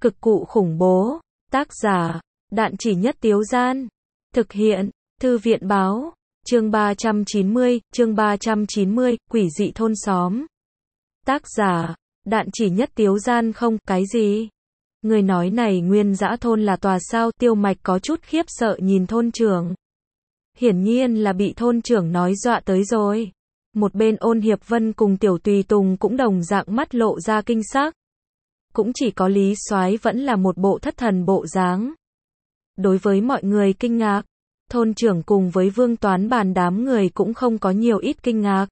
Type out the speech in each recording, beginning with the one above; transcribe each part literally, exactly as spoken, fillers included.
Cực cụ khủng bố. Tác giả, Đạn Chỉ Nhất Tiếu Gian. Thực hiện, Thư viện Báo. Chương ba trăm chín mươi, chương ba trăm chín mươi, quỷ dị thôn xóm. Tác giả, Đạn Chỉ Nhất Tiếu Gian. Không, cái gì? Người nói này Nguyên Dã thôn là tòa sao? Tiêu Mạch có chút khiếp sợ nhìn thôn trưởng. Hiển nhiên là bị thôn trưởng nói dọa tới rồi. Một bên Ôn Hiệp Vân cùng Tiểu Tùy Tùng cũng đồng dạng mắt lộ ra kinh sắc. Cũng chỉ có Lý Soái vẫn là một bộ thất thần bộ dáng. Đối với mọi người kinh ngạc, thôn trưởng cùng với Vương Toán Bàn đám người cũng không có nhiều ít kinh ngạc.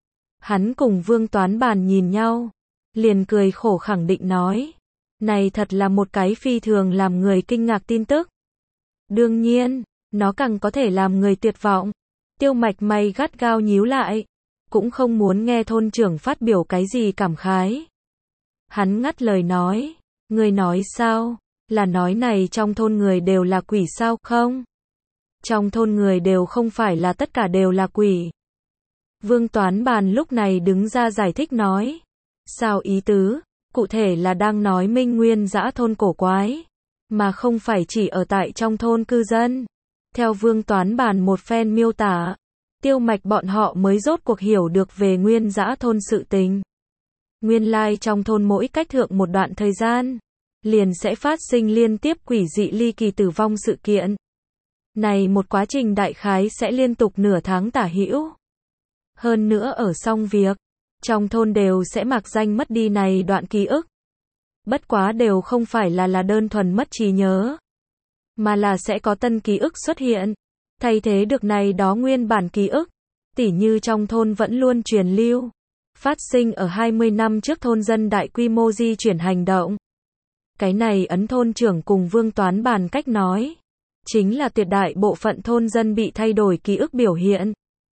Hắn cùng Vương Toán Bàn nhìn nhau, liền cười khổ khẳng định nói, này thật là một cái phi thường làm người kinh ngạc tin tức. Đương nhiên, nó càng có thể làm người tuyệt vọng. Tiêu Mạch mày gắt gao nhíu lại, cũng không muốn nghe thôn trưởng phát biểu cái gì cảm khái. Hắn ngắt lời nói, người nói sao, là nói này trong thôn người đều là quỷ sao? Không, trong thôn người đều không phải là tất cả đều là quỷ. Vương Toán Bàn lúc này đứng ra giải thích nói, sao ý tứ, cụ thể là đang nói Minh Nguyên Dã thôn cổ quái, mà không phải chỉ ở tại trong thôn cư dân. Theo Vương Toán Bàn một phen miêu tả, Tiêu Mạch bọn họ mới rốt cuộc hiểu được về Nguyên Dã thôn sự tình. Nguyên lai trong thôn mỗi cách thượng một đoạn thời gian, liền sẽ phát sinh liên tiếp quỷ dị ly kỳ tử vong sự kiện. Này một quá trình đại khái sẽ liên tục nửa tháng tả hữu. Hơn nữa ở xong việc, trong thôn đều sẽ mạc danh mất đi này đoạn ký ức. Bất quá đều không phải là là đơn thuần mất trí nhớ, mà là sẽ có tân ký ức xuất hiện, thay thế được này đó nguyên bản ký ức. Tỉ như trong thôn vẫn luôn truyền lưu, phát sinh ở hai mươi năm trước thôn dân đại quy mô di chuyển hành động. Cái này ấn thôn trưởng cùng Vương Toán Bàn cách nói, chính là tuyệt đại bộ phận thôn dân bị thay đổi ký ức biểu hiện.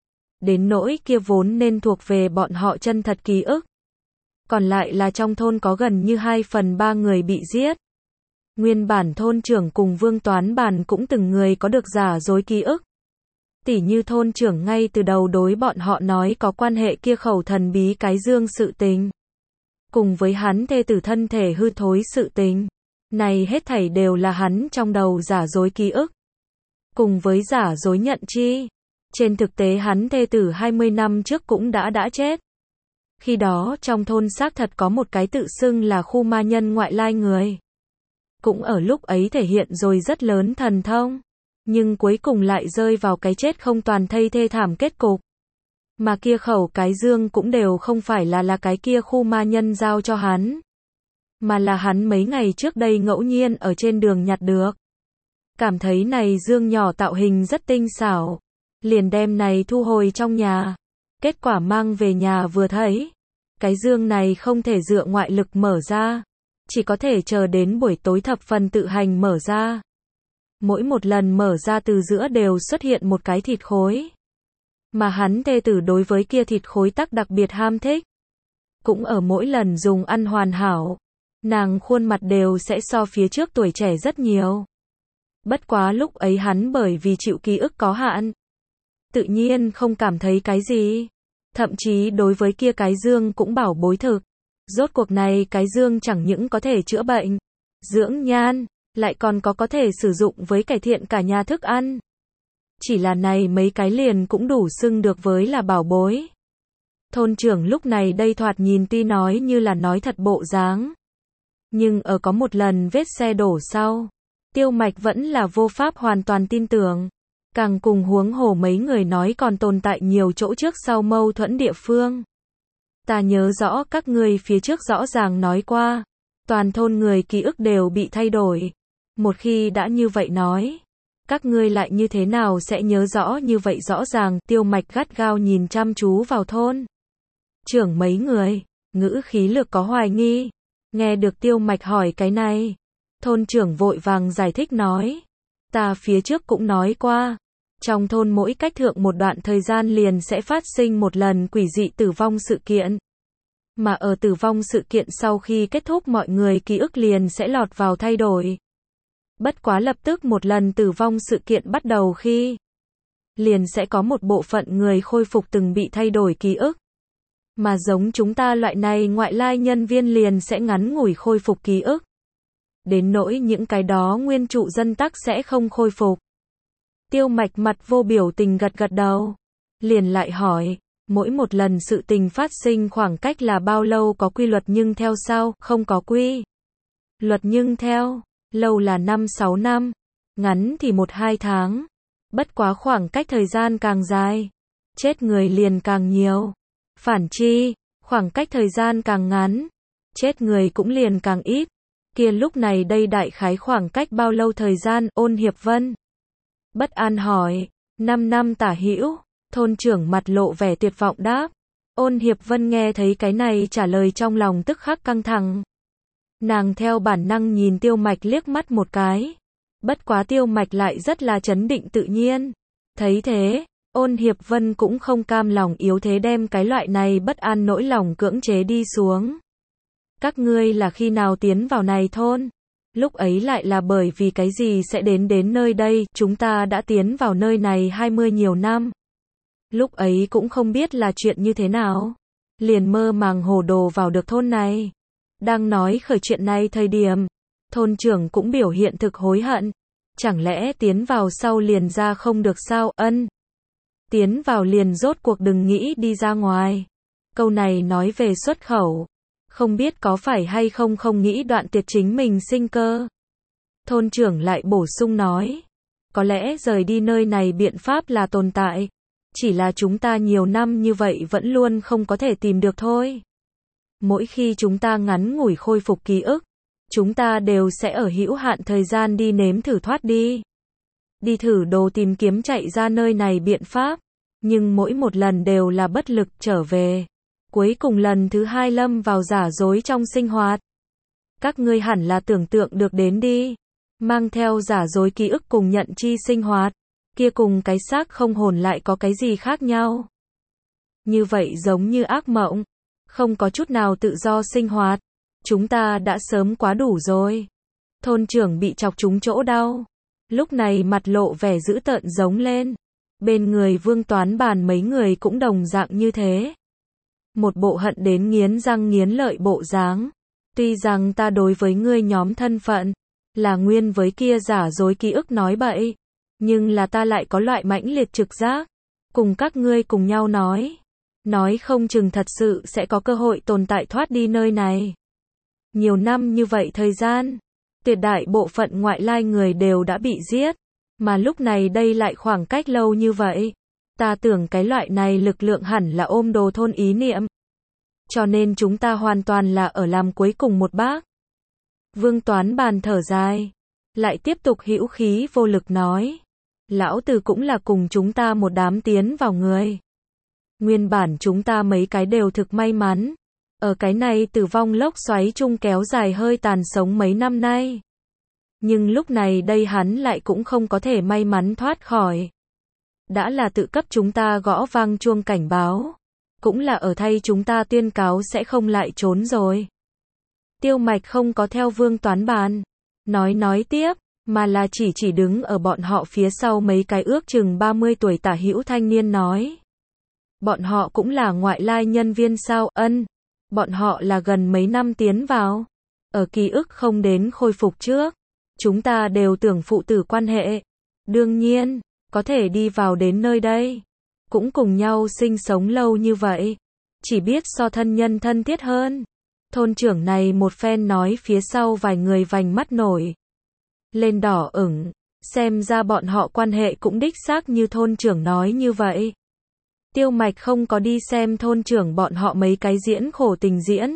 Đến nỗi kia vốn nên thuộc về bọn họ chân thật ký ức. Còn lại là trong thôn có gần như hai phần ba người bị giết. Nguyên bản thôn trưởng cùng Vương Toán Bàn cũng từng người có được giả dối ký ức. Tỉ như thôn trưởng ngay từ đầu đối bọn họ nói có quan hệ kia khẩu thần bí cái dương sự tình. Cùng với hắn thê tử thân thể hư thối sự tình. Này hết thảy đều là hắn trong đầu giả dối ký ức. Cùng với giả dối nhận chi. Trên thực tế hắn thê tử hai mươi năm trước cũng đã đã chết. Khi đó trong thôn xác thật có một cái tự xưng là khu ma nhân ngoại lai người. Cũng ở lúc ấy thể hiện rồi rất lớn thần thông. Nhưng cuối cùng lại rơi vào cái chết không toàn thây thê thảm kết cục. Mà kia khẩu cái dương cũng đều không phải là là cái kia khu ma nhân giao cho hắn. Mà là hắn mấy ngày trước đây ngẫu nhiên ở trên đường nhặt được. Cảm thấy này dương nhỏ tạo hình rất tinh xảo. Liền đem này thu hồi trong nhà. Kết quả mang về nhà vừa thấy. Cái dương này không thể dựa ngoại lực mở ra. Chỉ có thể chờ đến buổi tối thập phần tự hành mở ra. Mỗi một lần mở ra từ giữa đều xuất hiện một cái thịt khối. Mà hắn thê tử đối với kia thịt khối tắc đặc biệt ham thích. Cũng ở mỗi lần dùng ăn hoàn hảo. Nàng khuôn mặt đều sẽ so phía trước tuổi trẻ rất nhiều. Bất quá lúc ấy hắn bởi vì chịu ký ức có hạn. Tự nhiên không cảm thấy cái gì. Thậm chí đối với kia cái dương cũng bảo bối thực. Rốt cuộc này cái dương chẳng những có thể chữa bệnh, dưỡng nhan, lại còn có có thể sử dụng với cải thiện cả nhà thức ăn. Chỉ là này mấy cái liền cũng đủ xưng được với là bảo bối. Thôn trưởng lúc này đây thoạt nhìn tuy nói như là nói thật bộ dáng. Nhưng ở có một lần vết xe đổ sau, Tiêu Mạch vẫn là vô pháp hoàn toàn tin tưởng. Càng cùng huống hồ mấy người nói còn tồn tại nhiều chỗ trước sau mâu thuẫn địa phương. Ta nhớ rõ các ngươi phía trước rõ ràng nói qua, toàn thôn người ký ức đều bị thay đổi. Một khi đã như vậy nói, các ngươi lại như thế nào sẽ nhớ rõ như vậy rõ ràng? Tiêu Mạch gắt gao nhìn chăm chú vào thôn trưởng mấy người, ngữ khí lực có hoài nghi. Nghe được Tiêu Mạch hỏi cái này, thôn trưởng vội vàng giải thích nói, ta phía trước cũng nói qua, trong thôn mỗi cách thượng một đoạn thời gian liền sẽ phát sinh một lần quỷ dị tử vong sự kiện. Mà ở tử vong sự kiện sau khi kết thúc mọi người ký ức liền sẽ lọt vào thay đổi. Bất quá lập tức một lần tử vong sự kiện bắt đầu khi, liền sẽ có một bộ phận người khôi phục từng bị thay đổi ký ức. Mà giống chúng ta loại này ngoại lai nhân viên liền sẽ ngắn ngủi khôi phục ký ức. đến nỗi những cái đó nguyên trụ dân tắc sẽ không khôi phục. Tiêu Mạch mặt vô biểu tình gật gật đầu, liền lại hỏi, mỗi một lần sự tình phát sinh khoảng cách là bao lâu, có quy luật nhưng theo sao? Không có quy luật nhưng theo, lâu là năm sáu năm, ngắn thì một hai tháng. Bất quá khoảng cách thời gian càng dài, chết người liền càng nhiều. Phản chi, khoảng cách thời gian càng ngắn, chết người cũng liền càng ít. Kia lúc này đây đại khái khoảng cách bao lâu thời gian? Ôn Hiệp Vân bất an hỏi. Năm năm tả hữu. Thôn trưởng mặt lộ vẻ tuyệt vọng đáp. Ôn Hiệp Vân nghe thấy cái này trả lời trong lòng tức khắc căng thẳng. Nàng theo bản năng nhìn Tiêu Mạch liếc mắt một cái. Bất quá Tiêu Mạch lại rất là trấn định tự nhiên. Thấy thế, Ôn Hiệp Vân cũng không cam lòng yếu thế đem cái loại này bất an nỗi lòng cưỡng chế đi xuống. Các ngươi là khi nào tiến vào này thôn? Lúc ấy lại là bởi vì cái gì sẽ đến đến nơi đây? Chúng ta đã tiến vào nơi này hai mươi nhiều năm. Lúc ấy cũng không biết là chuyện như thế nào, liền mơ màng hồ đồ vào được thôn này. Đang nói khởi chuyện này thời điểm, thôn trưởng cũng biểu hiện thực hối hận. Chẳng lẽ tiến vào sau liền ra không được sao? Ân. Tiến vào liền rốt cuộc đừng nghĩ đi ra ngoài. Câu này nói về xuất khẩu, không biết có phải hay không không nghĩ đoạn tuyệt chính mình sinh cơ. Thôn trưởng lại bổ sung nói, có lẽ rời đi nơi này biện pháp là tồn tại, chỉ là chúng ta nhiều năm như vậy vẫn luôn không có thể tìm được thôi. Mỗi khi chúng ta ngắn ngủi khôi phục ký ức, chúng ta đều sẽ ở hữu hạn thời gian đi nếm thử thoát đi. Đi thử đồ tìm kiếm chạy ra nơi này biện pháp, nhưng mỗi một lần đều là bất lực trở về. Cuối cùng lần thứ hai lâm vào giả dối trong sinh hoạt. Các ngươi hẳn là tưởng tượng được đến đi. Mang theo giả dối ký ức cùng nhận chi sinh hoạt, kia cùng cái xác không hồn lại có cái gì khác nhau. Như vậy giống như ác mộng, không có chút nào tự do sinh hoạt. Chúng ta đã sớm quá đủ rồi. Thôn trưởng bị chọc trúng chỗ đau, lúc này mặt lộ vẻ dữ tợn giống lên. Bên người Vương Toán Bàn mấy người cũng đồng dạng như thế. Một bộ hận đến nghiến răng nghiến lợi bộ dáng. Tuy rằng ta đối với ngươi nhóm thân phận là nguyên với kia giả dối ký ức nói bậy, nhưng là ta lại có loại mãnh liệt trực giác, cùng các ngươi cùng nhau nói, nói không chừng thật sự sẽ có cơ hội tồn tại thoát đi nơi này. Nhiều năm như vậy thời gian, tuyệt đại bộ phận ngoại lai người đều đã bị giết, mà lúc này đây lại khoảng cách lâu như vậy. Ta tưởng cái loại này lực lượng hẳn là ôm đồ thôn ý niệm. Cho nên chúng ta hoàn toàn là ở làm cuối cùng một bác. Vương Toán Bàn thở dài, lại tiếp tục hữu khí vô lực nói. Lão Từ cũng là cùng chúng ta một đám tiến vào người. Nguyên bản chúng ta mấy cái đều thực may mắn. Ở cái này tử vong lốc xoáy chung kéo dài hơi tàn sống mấy năm nay. Nhưng lúc này đây hắn lại cũng không có thể may mắn thoát khỏi. Đã là tự cấp chúng ta gõ vang chuông cảnh báo, cũng là ở thay chúng ta tuyên cáo sẽ không lại trốn rồi. Tiêu Mạch không có theo Vương Toán Bàn nói nói tiếp, mà là chỉ chỉ đứng ở bọn họ phía sau mấy cái ước chừng ba mươi tuổi tả hữu thanh niên nói. Bọn họ cũng là ngoại lai nhân viên sao? Ân. Bọn họ là gần mấy năm tiến vào. Ở ký ức không đến khôi phục trước, chúng ta đều tưởng phụ tử quan hệ. Đương nhiên, có thể đi vào đến nơi đây, cũng cùng nhau sinh sống lâu như vậy, chỉ biết so thân nhân thân thiết hơn. Thôn trưởng này một phen nói phía sau vài người vành mắt nổi lên đỏ ửng, xem ra bọn họ quan hệ cũng đích xác như thôn trưởng nói như vậy. Tiêu Mạch không có đi xem thôn trưởng bọn họ mấy cái diễn khổ tình diễn,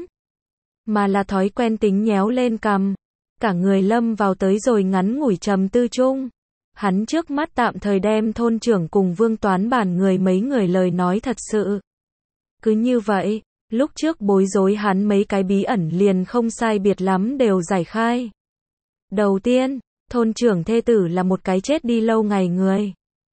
mà là thói quen tính nhéo lên cằm, cả người lâm vào tới rồi ngắn ngủi trầm tư chung. Hắn trước mắt tạm thời đem thôn trưởng cùng Vương Toán Bàn người mấy người lời nói thật sự. Cứ như vậy, lúc trước bối rối hắn mấy cái bí ẩn liền không sai biệt lắm đều giải khai. Đầu tiên, thôn trưởng thê tử là một cái chết đi lâu ngày người.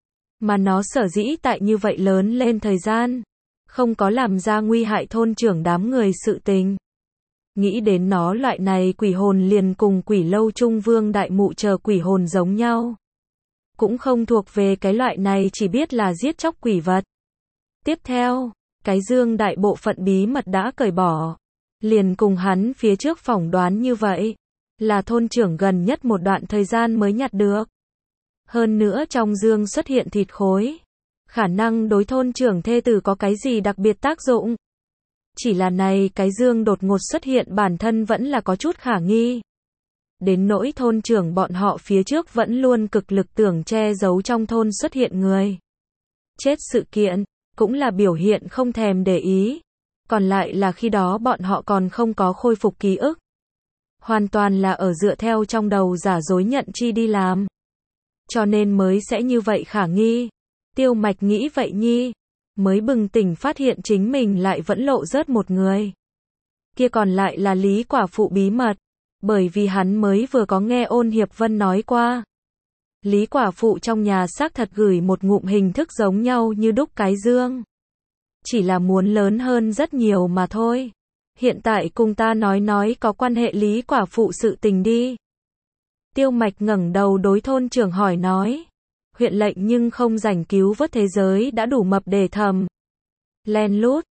Mà nó sở dĩ tại như vậy lớn lên thời gian, không có làm ra nguy hại thôn trưởng đám người sự tình. Nghĩ đến nó loại này quỷ hồn liền cùng quỷ lâu trung Vương đại mụ chờ quỷ hồn giống nhau. Cũng không thuộc về cái loại này chỉ biết là giết chóc quỷ vật. Tiếp theo, cái dương đại bộ phận bí mật đã cởi bỏ. Liền cùng hắn phía trước phỏng đoán như vậy. là thôn trưởng gần nhất một đoạn thời gian mới nhặt được. Hơn nữa trong dương xuất hiện thịt khối. Khả năng đối thôn trưởng thê tử có cái gì đặc biệt tác dụng. Chỉ là này cái dương đột ngột xuất hiện bản thân vẫn là có chút khả nghi. Đến nỗi thôn trưởng bọn họ phía trước vẫn luôn cực lực tưởng che giấu trong thôn xuất hiện người chết sự kiện, cũng là biểu hiện không thèm để ý. Còn lại là khi đó bọn họ còn không có khôi phục ký ức. Hoàn toàn là ở dựa theo trong đầu giả dối nhận chi đi làm. Cho nên mới sẽ như vậy khả nghi. Tiêu Mạch nghĩ vậy nhi. Mới bừng tỉnh phát hiện chính mình lại vẫn lộ rớt một người. Kia còn lại là Lý quả phụ bí mật. Bởi vì hắn mới vừa có nghe Ôn Hiệp Vân nói qua. Lý quả phụ trong nhà xác thật gửi một ngụm hình thức giống nhau như đúc cái dương. Chỉ là muốn lớn hơn rất nhiều mà thôi. Hiện tại cùng ta nói nói có quan hệ Lý quả phụ sự tình đi. Tiêu Mạch ngẩng đầu đối thôn trưởng hỏi nói. Huyện lệnh nhưng không rảnh cứu vớt thế giới đã đủ mập để thầm. Len lút,